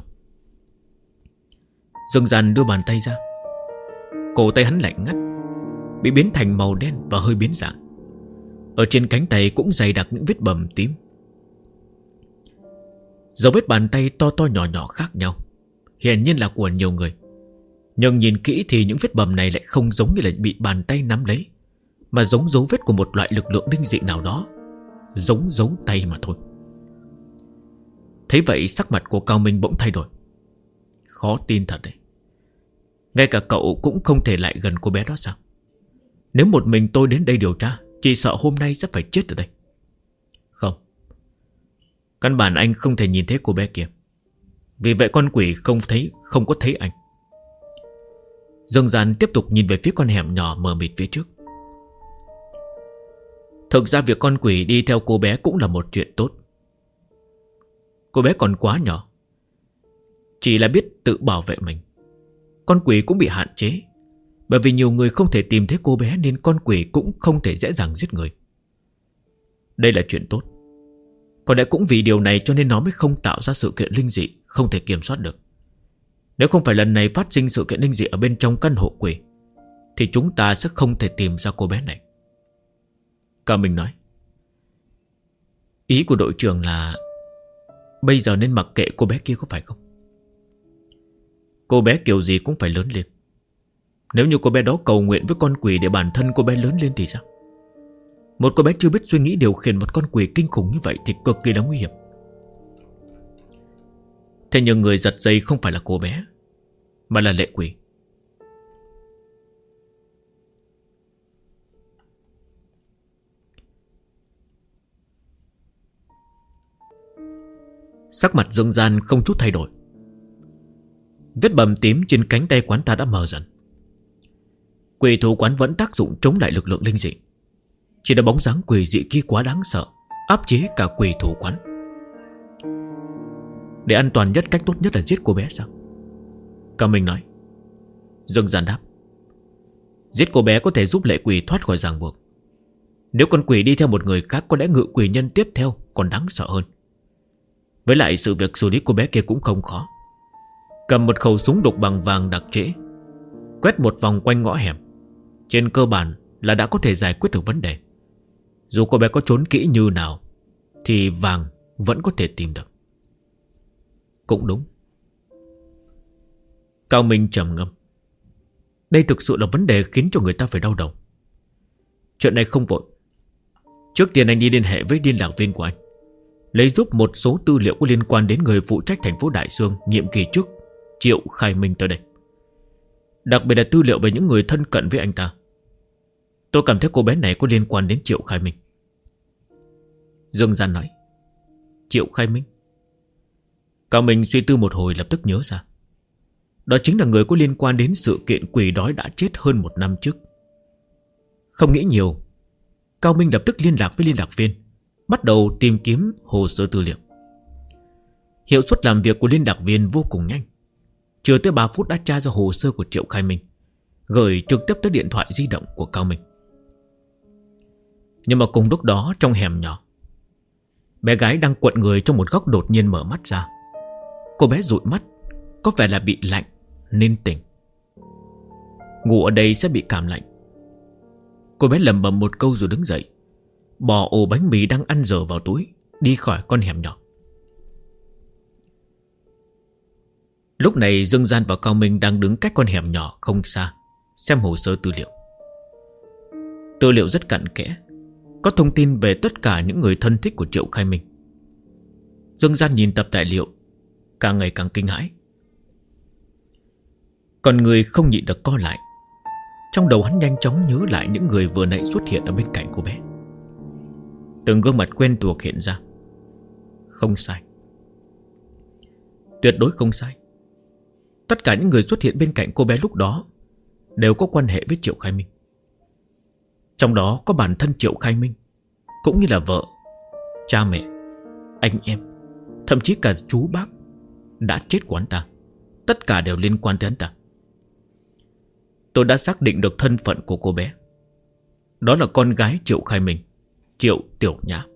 Dương Gian đưa bàn tay ra. Cổ tay hắn lạnh ngắt, bị biến thành màu đen và hơi biến dạng. Ở trên cánh tay cũng dày đặc những vết bầm tím. Dấu vết bàn tay to to nhỏ nhỏ khác nhau, hiển nhiên là của nhiều người. Nhưng nhìn kỹ thì những vết bầm này lại không giống như là bị bàn tay nắm lấy, mà giống dấu vết của một loại lực lượng linh dị nào đó, giống dấu tay mà thôi. Thấy vậy, sắc mặt của Cao Minh bỗng thay đổi. Khó tin thật đấy. Ngay cả cậu cũng không thể lại gần cô bé đó sao? Nếu một mình tôi đến đây điều tra, chỉ sợ hôm nay sẽ phải chết ở đây. Không, căn bản anh không thể nhìn thấy cô bé kia. Vì vậy con quỷ không có thấy anh. Dương Gian tiếp tục nhìn về phía con hẻm nhỏ mờ mịt phía trước. Thực ra việc con quỷ đi theo cô bé cũng là một chuyện tốt. Cô bé còn quá nhỏ, chỉ là biết tự bảo vệ mình. Con quỷ cũng bị hạn chế, bởi vì nhiều người không thể tìm thấy cô bé, nên con quỷ cũng không thể dễ dàng giết người. Đây là chuyện tốt. Có lẽ cũng vì điều này cho nên nó mới không tạo ra sự kiện linh dị không thể kiểm soát được. Nếu không phải lần này phát sinh sự kiện linh dị ở bên trong căn hộ quỷ, thì chúng ta sẽ không thể tìm ra cô bé này. Cao Minh nói. Ý của đội trưởng là bây giờ nên mặc kệ cô bé kia có phải không? Cô bé kiểu gì cũng phải lớn lên. Nếu như cô bé đó cầu nguyện với con quỷ để bản thân cô bé lớn lên thì sao? Một cô bé chưa biết suy nghĩ điều khiển một con quỷ kinh khủng như vậy thì cực kỳ là nguy hiểm. Thế nhưng người giật dây không phải là cô bé, mà là lệ quỷ. Sắc mặt Dương Gian không chút thay đổi. Vết bầm tím trên cánh tay quán ta đã mờ dần. Quỷ thủ quán vẫn tác dụng chống lại lực lượng linh dị. Chỉ là bóng dáng quỷ dị kia quá đáng sợ, áp chế cả quỷ thủ quán. Để an toàn nhất, cách tốt nhất là giết cô bé sao? Cao Minh nói. Dương Gian đáp. Giết cô bé có thể giúp lệ quỷ thoát khỏi ràng buộc. Nếu con quỷ đi theo một người khác, có lẽ ngự quỷ nhân tiếp theo còn đáng sợ hơn. Với lại sự việc xử lý cô bé kia cũng không khó. Cầm một khẩu súng đục bằng vàng đặc trễ, quét một vòng quanh ngõ hẻm, trên cơ bản là đã có thể giải quyết được vấn đề. Dù cô bé có trốn kỹ như nào thì vàng vẫn có thể tìm được. Cũng đúng. Cao Minh trầm ngâm. Đây thực sự là vấn đề khiến cho người ta phải đau đầu. Chuyện này không vội. Trước tiên anh đi liên hệ với liên lạc viên của anh, lấy giúp một số tư liệu có liên quan đến người phụ trách thành phố Đại Xương nhiệm kỳ trước, Triệu Khai Minh tới đây. Đặc biệt là tư liệu về những người thân cận với anh ta. Tôi cảm thấy cô bé này có liên quan đến Triệu Khai Minh. Dương Gian nói. Triệu Khai Minh? Cao Minh suy tư một hồi, lập tức nhớ ra. Đó chính là người có liên quan đến sự kiện quỷ đói đã chết hơn 1 năm trước. Không nghĩ nhiều, Cao Minh lập tức liên lạc với liên lạc viên, bắt đầu tìm kiếm hồ sơ tư liệu. Hiệu suất làm việc của liên lạc viên vô cùng nhanh. Chưa tới 3 phút đã tra ra hồ sơ của Triệu Khai Minh, gửi trực tiếp tới điện thoại di động của Cao Minh. Nhưng mà cùng lúc đó trong hẻm nhỏ, bé gái đang cuộn người trong một góc đột nhiên mở mắt ra. Cô bé dụi mắt, có vẻ là bị lạnh nên tỉnh. Ngủ ở đây sẽ bị cảm lạnh. Cô bé lẩm bẩm một câu rồi đứng dậy, bỏ ổ bánh mì đang ăn dở vào túi, đi khỏi con hẻm nhỏ. Lúc này Dương Gian và Cao Minh đang đứng cách con hẻm nhỏ không xa, xem hồ sơ tư liệu. Tư liệu rất cặn kẽ, có thông tin về tất cả những người thân thích của Triệu Khai Minh. Dương Gian nhìn tập tài liệu, càng ngày càng kinh hãi. Còn người không nhịn được co lại. Trong đầu hắn nhanh chóng nhớ lại những người vừa nãy xuất hiện ở bên cạnh cô bé. Từng gương mặt quen thuộc hiện ra. Không sai, tuyệt đối không sai. Tất cả những người xuất hiện bên cạnh cô bé lúc đó đều có quan hệ với Triệu Khai Minh. Trong đó có bản thân Triệu Khai Minh, cũng như là vợ, cha mẹ, anh em, thậm chí cả chú bác đã chết của hắn ta. Tất cả đều liên quan tới hắn ta. Tôi đã xác định được thân phận của cô bé. Đó là con gái Triệu Khai Minh, Triệu Tiểu Nhã.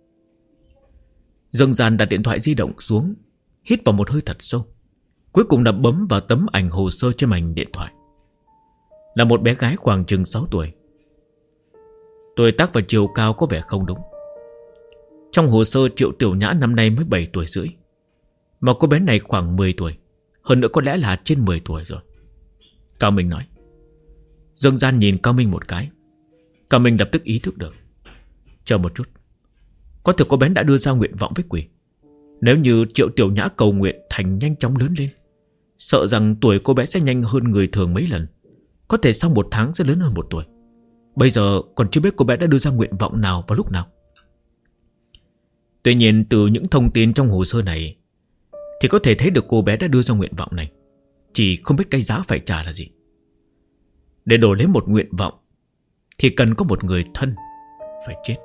Dương Gian đặt điện thoại di động xuống, hít vào một hơi thật sâu, cuối cùng đã bấm vào tấm ảnh hồ sơ trên màn điện thoại. Là một bé gái khoảng chừng 6 tuổi. Tuổi tác và chiều cao có vẻ không đúng. Trong hồ sơ Triệu Tiểu Nhã năm nay mới 7 tuổi rưỡi, mà cô bé này khoảng 10 tuổi. Hơn nữa có lẽ là trên 10 tuổi rồi. Cao Minh nói. Dương Gian nhìn Cao Minh một cái. Cao Minh lập tức ý thức được. Chờ một chút, có thể cô bé đã đưa ra nguyện vọng với quỷ. Nếu như Triệu Tiểu Nhã cầu nguyện thành nhanh chóng lớn lên, sợ rằng tuổi cô bé sẽ nhanh hơn người thường mấy lần. Có thể sau 1 tháng sẽ lớn hơn 1 tuổi. Bây giờ còn chưa biết cô bé đã đưa ra nguyện vọng nào vào lúc nào. Tuy nhiên từ những thông tin trong hồ sơ này thì có thể thấy được cô bé đã đưa ra nguyện vọng này, chỉ không biết cái giá phải trả là gì. Để đổi lấy một nguyện vọng thì cần có một người thân phải chết.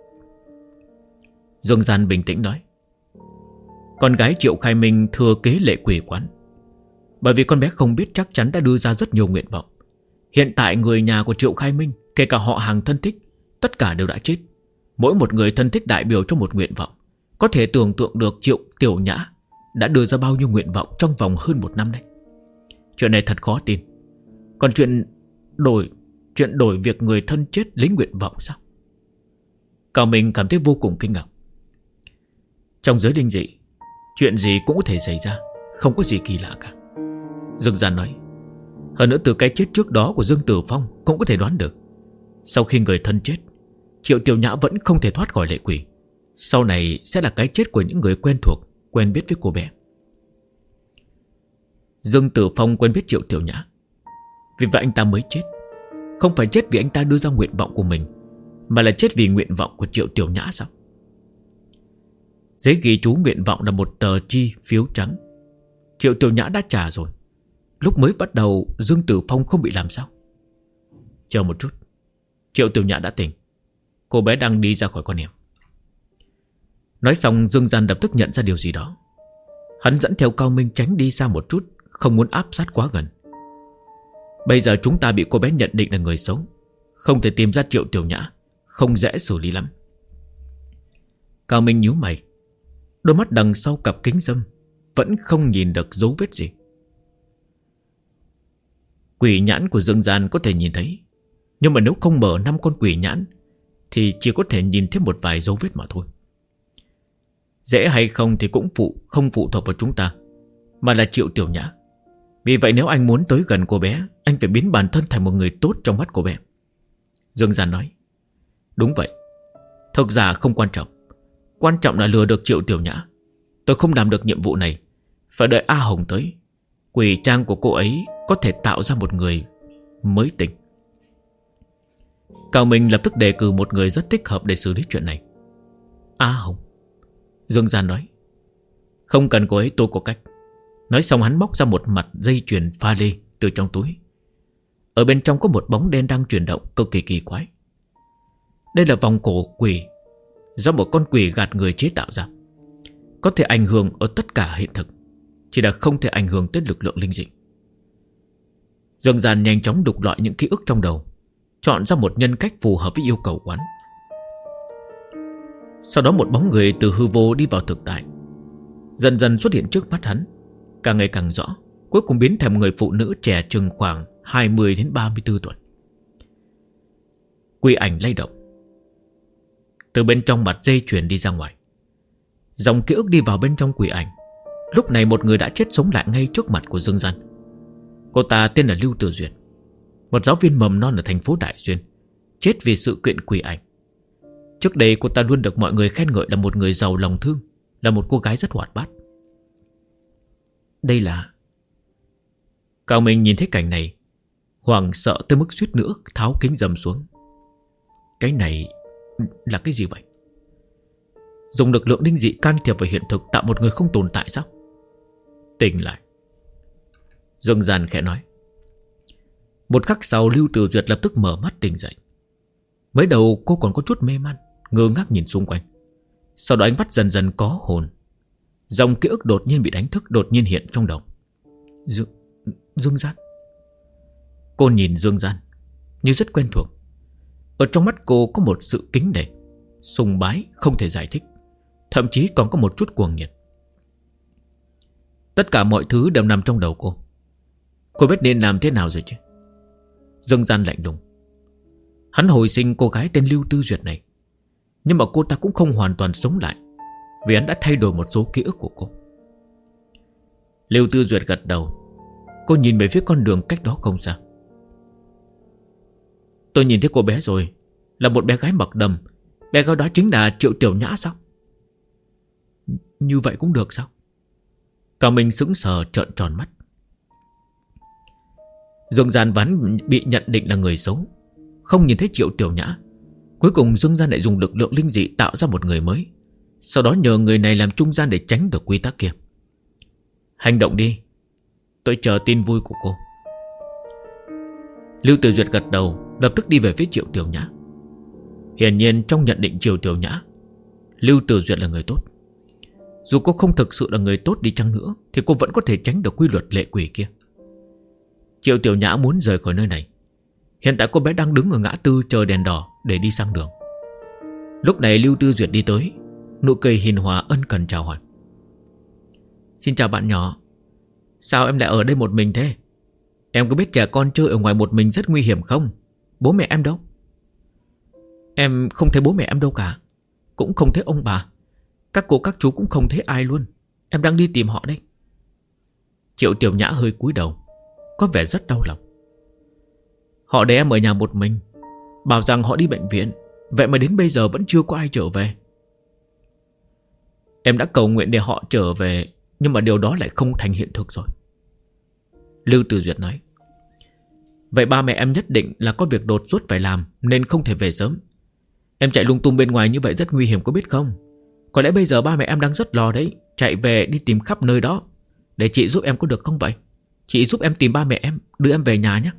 Dương Gian bình tĩnh nói. Con gái Triệu Khai Minh thừa kế lệ quỷ quán. Bởi vì con bé không biết chắc chắn đã đưa ra rất nhiều nguyện vọng. Hiện tại người nhà của Triệu Khai Minh, kể cả họ hàng thân thích, tất cả đều đã chết. Mỗi một người thân thích đại biểu cho một nguyện vọng. Có thể tưởng tượng được Triệu Tiểu Nhã đã đưa ra bao nhiêu nguyện vọng trong vòng hơn 1 năm nay. Chuyện này thật khó tin. Còn chuyện đổi việc người thân chết lấy nguyện vọng sao? Cao Minh cảm thấy vô cùng kinh ngạc. Trong giới linh dị, chuyện gì cũng có thể xảy ra, không có gì kỳ lạ cả. Dương Gian nói. Hơn nữa từ cái chết trước đó của Dương Tử Phong cũng có thể đoán được. Sau khi người thân chết, Triệu Tiểu Nhã vẫn không thể thoát khỏi lệ quỷ. Sau này sẽ là cái chết của những người quen thuộc, quen biết với cô bé. Dương Tử Phong quen biết Triệu Tiểu Nhã, vì vậy anh ta mới chết. Không phải chết vì anh ta đưa ra nguyện vọng của mình, mà là chết vì nguyện vọng của Triệu Tiểu Nhã sao? Giấy ghi chú nguyện vọng là một tờ chi phiếu trắng. Triệu Tiểu Nhã đã trả rồi. Lúc mới bắt đầu Dương Tử Phong không bị làm sao? Chờ một chút, Triệu Tiểu Nhã đã tỉnh. Cô bé đang đi ra khỏi con hẻm. Nói xong Dương Gian lập tức nhận ra điều gì đó. Hắn dẫn theo Cao Minh tránh đi xa một chút, không muốn áp sát quá gần. Bây giờ chúng ta bị cô bé nhận định là người xấu, không thể tìm ra Triệu Tiểu Nhã, không dễ xử lý lắm. Cao Minh nhíu mày. Đôi mắt đằng sau cặp kính râm vẫn không nhìn được dấu vết gì. Quỷ nhãn của Dương Gian có thể nhìn thấy, nhưng mà nếu không mở 5 con quỷ nhãn thì chỉ có thể nhìn thấy một vài dấu vết mà thôi. Dễ hay không thì cũng không phụ thuộc vào chúng ta, mà là Triệu Tiểu Nhã. Vì vậy nếu anh muốn tới gần cô bé, anh phải biến bản thân thành một người tốt trong mắt cô bé. Dương Gian nói. Đúng vậy. Thực ra không quan trọng. Quan trọng là lừa được Triệu Tiểu Nhã. Tôi không làm được nhiệm vụ này, phải đợi A Hồng tới. Quỷ trang của cô ấy có thể tạo ra một người mới tỉnh. Cao Minh lập tức đề cử một người rất thích hợp để xử lý chuyện này. A Hồng. Dương Gian nói. Không cần cô ấy, tôi có cách. Nói xong hắn móc ra một mặt dây chuyền pha lê từ trong túi. Ở bên trong có một bóng đen đang chuyển động cực kỳ kỳ quái. Đây là vòng cổ quỷ do một con quỷ gạt người chế tạo ra. có thể ảnh hưởng ở tất cả hiện thực, chỉ là không thể ảnh hưởng tới lực lượng linh dị. Dương Gian nhanh chóng đục loại những ký ức trong đầu, chọn ra một nhân cách phù hợp với yêu cầu quán. Sau đó một bóng người từ hư vô đi vào thực tại, dần dần xuất hiện trước mắt hắn, càng ngày càng rõ, cuối cùng biến thành một người phụ nữ trẻ chừng khoảng 20 đến 34 tuổi. Quỷ ảnh lay động, từ bên trong mặt dây chuyền đi ra ngoài. Dòng ký ức đi vào bên trong quỷ ảnh. Lúc này một người đã chết sống lại ngay trước mặt của Dương Gian. Cô ta tên là Lưu Tử Duyệt, một giáo viên mầm non ở thành phố Đại Xuyên, chết vì sự kiện quỷ ảnh. Trước đây cô ta luôn được mọi người khen ngợi là một người giàu lòng thương, là một cô gái rất hoạt bát. Đây là... Cao Minh nhìn thấy cảnh này, hoảng sợ tới mức suýt nữa tháo kính râm xuống. Cái này là cái gì vậy? Dùng lực lượng linh dị can thiệp vào hiện thực, tạo một người không tồn tại sao? Tỉnh lại, Dương Gian khẽ nói. Một khắc sau, Lưu Tử Duyệt lập tức mở mắt tỉnh dậy. Mới đầu cô còn có chút mê man, ngơ ngác nhìn xung quanh. Sau đó ánh mắt dần dần có hồn. Dòng ký ức đột nhiên bị đánh thức, đột nhiên hiện trong đầu. Dương Gian. Cô nhìn Dương Gian như rất quen thuộc. Ở trong mắt cô có một sự kính nể, sùng bái không thể giải thích, thậm chí còn có một chút cuồng nhiệt. Tất cả mọi thứ đều nằm trong đầu cô. Cô biết nên làm thế nào rồi chứ? Dương Gian lạnh lùng. Hắn hồi sinh cô gái tên Lưu Tư Duyệt này, nhưng mà cô ta cũng không hoàn toàn sống lại, vì hắn đã thay đổi một số ký ức của cô. Lưu Tư Duyệt gật đầu. Cô nhìn về phía con đường cách đó không xa. Tôi nhìn thấy cô bé rồi, là một bé gái mặc đầm. Bé gái đó chính là Triệu Tiểu Nhã sao? Như vậy cũng được sao? Cao Minh sững sờ trợn tròn mắt. Dương Gian vốn bị nhận định là người xấu, không nhìn thấy Triệu Tiểu Nhã. Cuối cùng Dương Gian lại dùng lực lượng linh dị tạo ra một người mới, sau đó nhờ người này làm trung gian để tránh được quy tắc kia. Hành động đi, tôi chờ tin vui của cô. Lưu Tử Duyệt gật đầu, lập tức đi về phía Triệu Tiểu Nhã. Hiển nhiên trong nhận định Triệu Tiểu Nhã, Lưu Tử Duyệt là người tốt. Dù cô không thực sự là người tốt đi chăng nữa, thì cô vẫn có thể tránh được quy luật lệ quỷ kia. Triệu Tiểu Nhã muốn rời khỏi nơi này. Hiện tại cô bé đang đứng ở ngã tư chờ đèn đỏ để đi sang đường. Lúc này Lưu Tư Duyệt đi tới, nụ cười hiền hòa ân cần chào hỏi. Xin chào bạn nhỏ. Sao em lại ở đây một mình thế? Em có biết trẻ con chơi ở ngoài một mình rất nguy hiểm không? Bố mẹ em đâu? Em không thấy bố mẹ em đâu cả, cũng không thấy ông bà. Các cô các chú cũng không thấy ai luôn. Em đang đi tìm họ đây. Triệu Tiểu Nhã hơi cúi đầu, có vẻ rất đau lòng. Họ để em ở nhà một mình, bảo rằng họ đi bệnh viện, vậy mà đến bây giờ vẫn chưa có ai trở về. Em đã cầu nguyện để họ trở về, nhưng mà điều đó lại không thành hiện thực rồi. Lưu Tử Duyệt nói. Vậy ba mẹ em nhất định là có việc đột xuất phải làm, nên không thể về sớm. Em chạy lung tung bên ngoài như vậy rất nguy hiểm, có biết không? Có lẽ bây giờ ba mẹ em đang rất lo đấy, chạy về đi tìm khắp nơi đó. Để chị giúp em có được không vậy? Chị giúp em tìm ba mẹ em, đưa em về nhà nhé.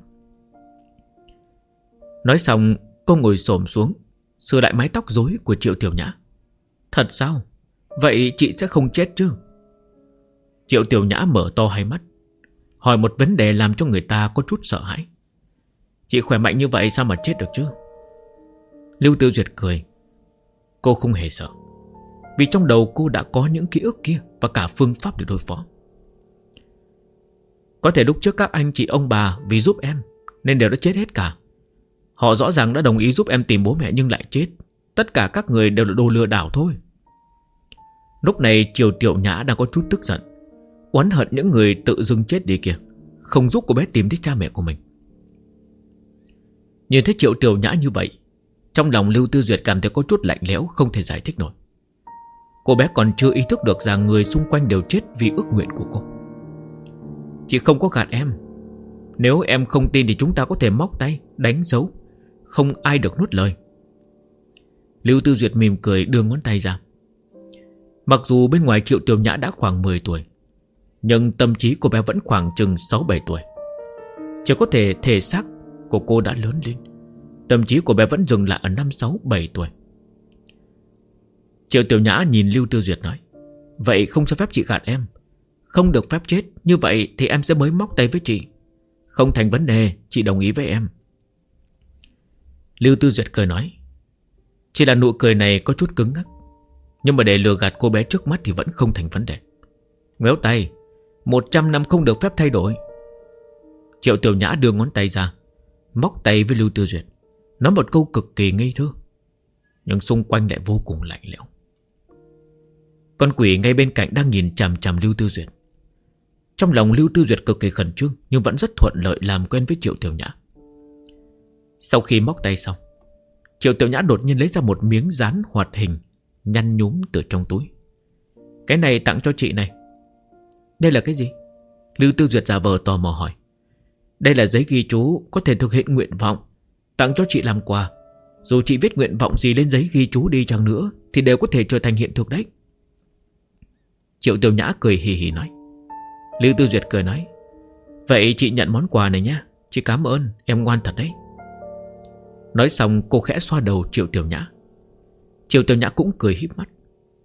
Nói xong, cô ngồi xổm xuống, sửa lại mái tóc rối của Triệu Tiểu Nhã. Thật sao? Vậy chị sẽ không chết chứ? Triệu Tiểu Nhã mở to hai mắt, hỏi một vấn đề làm cho người ta có chút sợ hãi. Chị khỏe mạnh như vậy sao mà chết được chứ? Lưu Tư Duyệt cười. Cô không hề sợ, vì trong đầu cô đã có những ký ức kia và cả phương pháp để đối phó. Có thể lúc trước các anh chị ông bà vì giúp em nên đều đã chết hết cả. Họ rõ ràng đã đồng ý giúp em tìm bố mẹ nhưng lại chết. Tất cả các người đều là đồ lừa đảo thôi. Lúc này Triệu Tiểu Nhã đang có chút tức giận, oán hận những người tự dưng chết đi kia, không giúp cô bé tìm thấy cha mẹ của mình. Nhìn thấy Triệu Tiểu Nhã như vậy, trong lòng Lưu Tư Duyệt cảm thấy có chút lạnh lẽo, không thể giải thích nổi. Cô bé còn chưa ý thức được rằng người xung quanh đều chết vì ước nguyện của cô. Chị không có gạt em. Nếu em không tin thì chúng ta có thể móc tay, đánh dấu, không ai được nuốt lời. Lưu Tư Duyệt mỉm cười đưa ngón tay ra. Mặc dù bên ngoài Triệu Tiểu Nhã đã khoảng 10 tuổi, nhưng tâm trí cô bé vẫn khoảng chừng 6-7 tuổi. Chỉ có thể thể xác của cô đã lớn lên, tâm trí của bé vẫn dừng lại ở 5-6-7 tuổi. Triệu Tiểu Nhã nhìn Lưu Tư Duyệt nói. Vậy không cho phép chị gạt em. Không được phép chết. Như vậy thì em sẽ mới móc tay với chị. Không thành vấn đề, chị đồng ý với em. Lưu Tư Duyệt cười nói. Chỉ là nụ cười này có chút cứng ngắc, nhưng mà để lừa gạt cô bé trước mắt thì vẫn không thành vấn đề. Ngoéo tay. 100 năm không được phép thay đổi. Triệu Tiểu Nhã đưa ngón tay ra, móc tay với Lưu Tư Duyệt, nói một câu cực kỳ ngây thơ, nhưng xung quanh lại vô cùng lạnh lẽo. Con quỷ ngay bên cạnh đang nhìn chằm chằm Lưu Tư Duyệt. Trong lòng Lưu Tư Duyệt cực kỳ khẩn trương, nhưng vẫn rất thuận lợi làm quen với Triệu Tiểu Nhã. Sau khi móc tay xong, Triệu Tiểu Nhã đột nhiên lấy ra một miếng dán hoạt hình nhăn nhúm từ trong túi. Cái này tặng cho chị này. Đây là cái gì? Lưu Tư Duyệt giả vờ tò mò hỏi. Đây là giấy ghi chú có thể thực hiện nguyện vọng, tặng cho chị làm quà. Dù chị viết nguyện vọng gì lên giấy ghi chú đi chăng nữa thì đều có thể trở thành hiện thực đấy. Triệu Tiểu Nhã cười hì hì nói. Lưu Tư Duyệt cười nói. Vậy chị nhận món quà này nhé. Chị cảm ơn, em ngoan thật đấy. Nói xong cô khẽ xoa đầu Triệu Tiểu Nhã. Triệu Tiểu Nhã cũng cười híp mắt.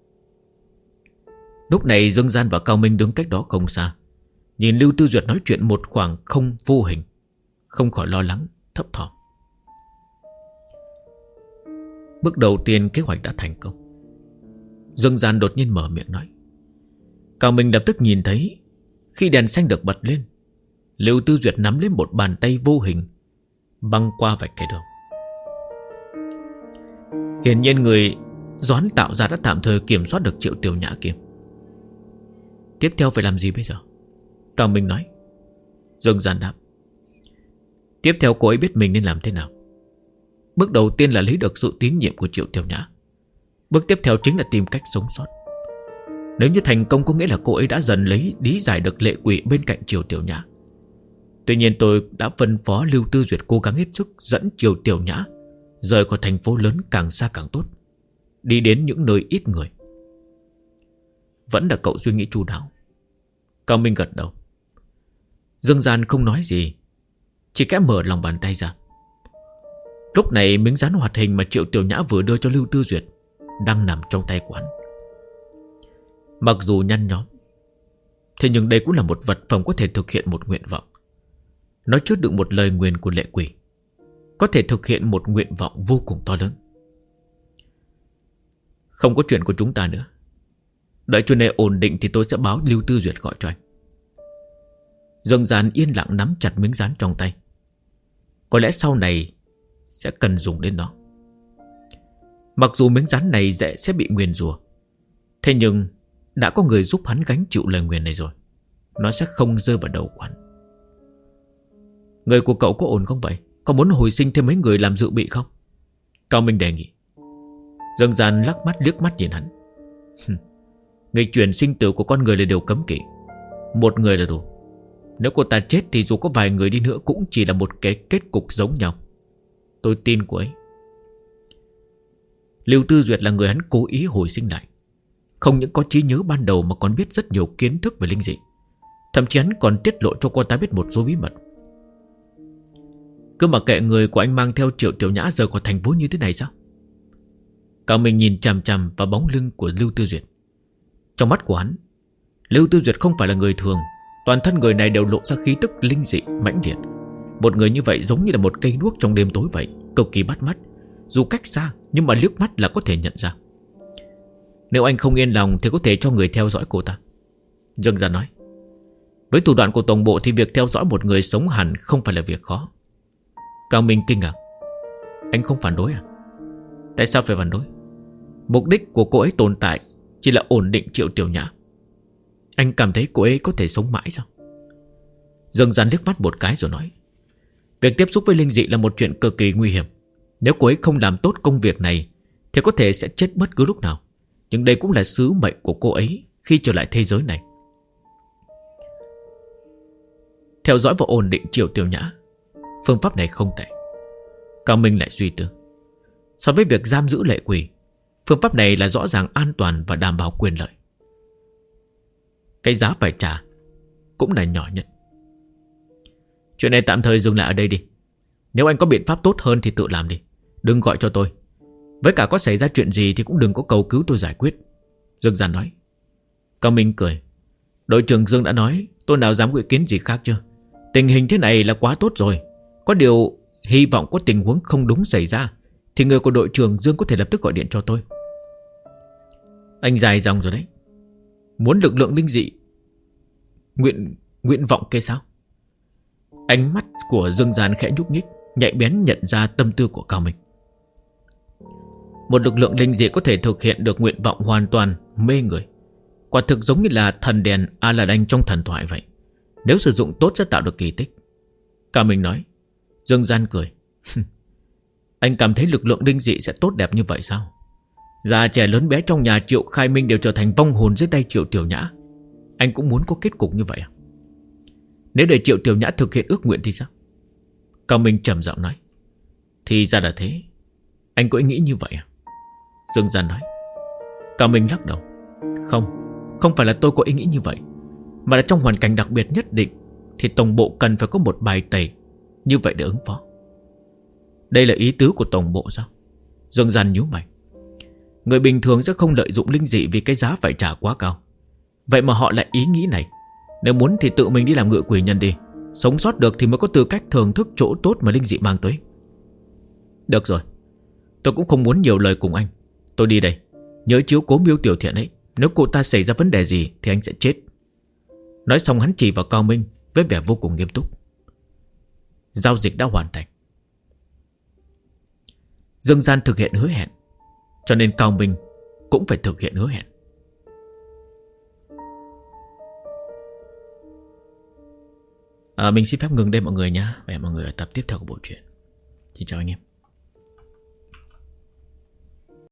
Lúc này Dương Gian và Cao Minh đứng cách đó không xa, nhìn Lưu Tư Duyệt nói chuyện một khoảng không vô hình, không khỏi lo lắng, thấp thỏm. Bước đầu tiên kế hoạch đã thành công. Dương Gian đột nhiên mở miệng nói. Cao Minh lập tức nhìn thấy, khi đèn xanh được bật lên, Lưu Tư Duyệt nắm lấy một bàn tay vô hình băng qua vạch kẻ đường. Hiển nhiên người Doãn tạo ra đã tạm thời kiểm soát được Triệu Tiểu Nhã kia. Tiếp theo phải làm gì bây giờ? Cao Minh nói. Dương Gian đáp. Tiếp theo cô ấy biết mình nên làm thế nào. Bước đầu tiên là lấy được sự tín nhiệm của Triệu Tiểu Nhã. Bước tiếp theo chính là tìm cách sống sót. Nếu như thành công có nghĩa là cô ấy đã dần lý giải được lệ quỷ bên cạnh Triệu Tiểu Nhã. Tuy nhiên tôi đã phân phó Lưu Tư Duyệt cố gắng hết sức dẫn Triệu Tiểu Nhã rời khỏi thành phố lớn càng xa càng tốt, đi đến những nơi ít người. Vẫn là cậu suy nghĩ chu đáo. Cao Minh gật đầu. Dương Gian không nói gì, chỉ kẽ mở lòng bàn tay ra. Lúc này miếng dán hoạt hình mà Triệu Tiểu Nhã vừa đưa cho Lưu Tư Duyệt đang nằm trong tay quán. Mặc dù nhăn nhóm, thế nhưng đây cũng là một vật phẩm có thể thực hiện một nguyện vọng. Nó chứa đựng một lời nguyền của lệ quỷ, có thể thực hiện một nguyện vọng vô cùng to lớn. Không có chuyện của chúng ta nữa. Đợi chuyện này ổn định thì tôi sẽ báo Lưu Tư Duyệt gọi cho anh. Dương Gian yên lặng nắm chặt miếng dán trong tay. Có lẽ sau này sẽ cần dùng đến nó. Mặc dù miếng dán này dễ sẽ bị nguyền rủa, thế nhưng đã có người giúp hắn gánh chịu lời nguyền này rồi, nó sẽ không rơi vào đầu quán. Người của cậu có ổn không vậy? Có muốn hồi sinh thêm mấy người làm dự bị không? Cao Minh đề nghị. Dương Gian lắc mắt liếc mắt nhìn hắn. Nghịch chuyển sinh tử của con người là điều cấm kỵ. Một người là đủ. Nếu cô ta chết thì dù có vài người đi nữa cũng chỉ là một cái kết cục giống nhau. Tôi tin cô ấy. Lưu Tư Duyệt là người hắn cố ý hồi sinh lại. Không những có trí nhớ ban đầu mà còn biết rất nhiều kiến thức về linh dị. Thậm chí hắn còn tiết lộ cho cô ta biết một số bí mật. Cứ mặc kệ người của anh mang theo Triệu Tiểu Nhã rời khỏi thành phố như thế này sao? Cao Minh nhìn chằm chằm vào bóng lưng của Lưu Tư Duyệt. Trong mắt của hắn, Lưu Tư Duyệt không phải là người thường. Toàn thân người này đều lộ ra khí tức linh dị mãnh liệt. Một người như vậy giống như là một cây đuốc trong đêm tối vậy, cực kỳ bắt mắt. Dù cách xa nhưng mà liếc mắt là có thể nhận ra. Nếu anh không yên lòng thì có thể cho người theo dõi cô ta. Dương Gian nói. Với thủ đoạn của tổng bộ thì việc theo dõi một người sống hẳn không phải là việc khó. Cao Minh kinh ngạc. Anh không phản đối à? Tại sao phải phản đối? Mục đích của cô ấy tồn tại chỉ là ổn định Triệu Tiểu Nhã. Anh cảm thấy cô ấy có thể sống mãi sao? Dương Gian liếc mắt một cái rồi nói. Việc tiếp xúc với linh dị là một chuyện cực kỳ nguy hiểm. Nếu cô ấy không làm tốt công việc này thì có thể sẽ chết bất cứ lúc nào. Nhưng đây cũng là sứ mệnh của cô ấy khi trở lại thế giới này. Theo dõi và ổn định Triệu Tiểu Nhã, phương pháp này không tệ. Cao Minh lại suy tư. So với việc giam giữ lệ quỷ, phương pháp này là rõ ràng an toàn và đảm bảo quyền lợi. Cái giá phải trả cũng là nhỏ nhất. Chuyện này tạm thời dừng lại ở đây đi. Nếu anh có biện pháp tốt hơn thì tự làm đi, đừng gọi cho tôi. Với cả có xảy ra chuyện gì thì cũng đừng có cầu cứu tôi giải quyết. Dương Gian nói. Cao Minh cười. Đội trưởng Dương đã nói, tôi nào dám có ý kiến gì khác chưa? Tình hình thế này là quá tốt rồi. Có điều hy vọng có tình huống không đúng xảy ra thì người của đội trưởng Dương có thể lập tức gọi điện cho tôi. Anh dài dòng rồi đấy. Muốn lực lượng linh dị nguyện vọng kia sao? Ánh mắt của Dương Gian khẽ nhúc nhích, nhạy bén nhận ra tâm tư của Cao Minh. Một lực lượng linh dị có thể thực hiện được nguyện vọng hoàn toàn mê người. Quả thực giống như là thần đèn Aladdin trong thần thoại vậy. Nếu sử dụng tốt sẽ tạo được kỳ tích. Cao Minh nói. Dương Gian cười. Anh cảm thấy lực lượng linh dị sẽ tốt đẹp như vậy sao? Già trẻ lớn bé trong nhà Triệu Khai Minh đều trở thành vong hồn dưới tay Triệu Tiểu Nhã. Anh cũng muốn có kết cục như vậy à? Nếu để Triệu Tiểu Nhã thực hiện ước nguyện thì sao? Cao Minh trầm giọng nói. Thì ra là thế. Anh có ý nghĩ như vậy à? Dương Gian nói. Cao Minh lắc đầu. Không phải là tôi có ý nghĩ như vậy, mà là trong hoàn cảnh đặc biệt nhất định thì tổng bộ cần phải có một bài tẩy như vậy để ứng phó. Đây là ý tứ của tổng bộ sao? Dương Gian nhíu mày. Người bình thường sẽ không lợi dụng linh dị vì cái giá phải trả quá cao. Vậy mà họ lại ý nghĩ này. Nếu muốn thì tự mình đi làm ngựa quỷ nhân đi. Sống sót được thì mới có tư cách thưởng thức chỗ tốt mà linh dị mang tới. Được rồi, tôi cũng không muốn nhiều lời cùng anh. Tôi đi đây. Nhớ chiếu cố Miêu Tiểu Thiện ấy. Nếu cô ta xảy ra vấn đề gì thì anh sẽ chết. Nói xong hắn chỉ vào Cao Minh với vẻ vô cùng nghiêm túc. Giao dịch đã hoàn thành. Dương Gian thực hiện hứa hẹn, cho nên Cao Minh cũng phải thực hiện hứa hẹn. Mình xin phép ngừng đây mọi người nhé. Và hẹn mọi người ở tập tiếp theo của bộ truyện. Xin chào anh em.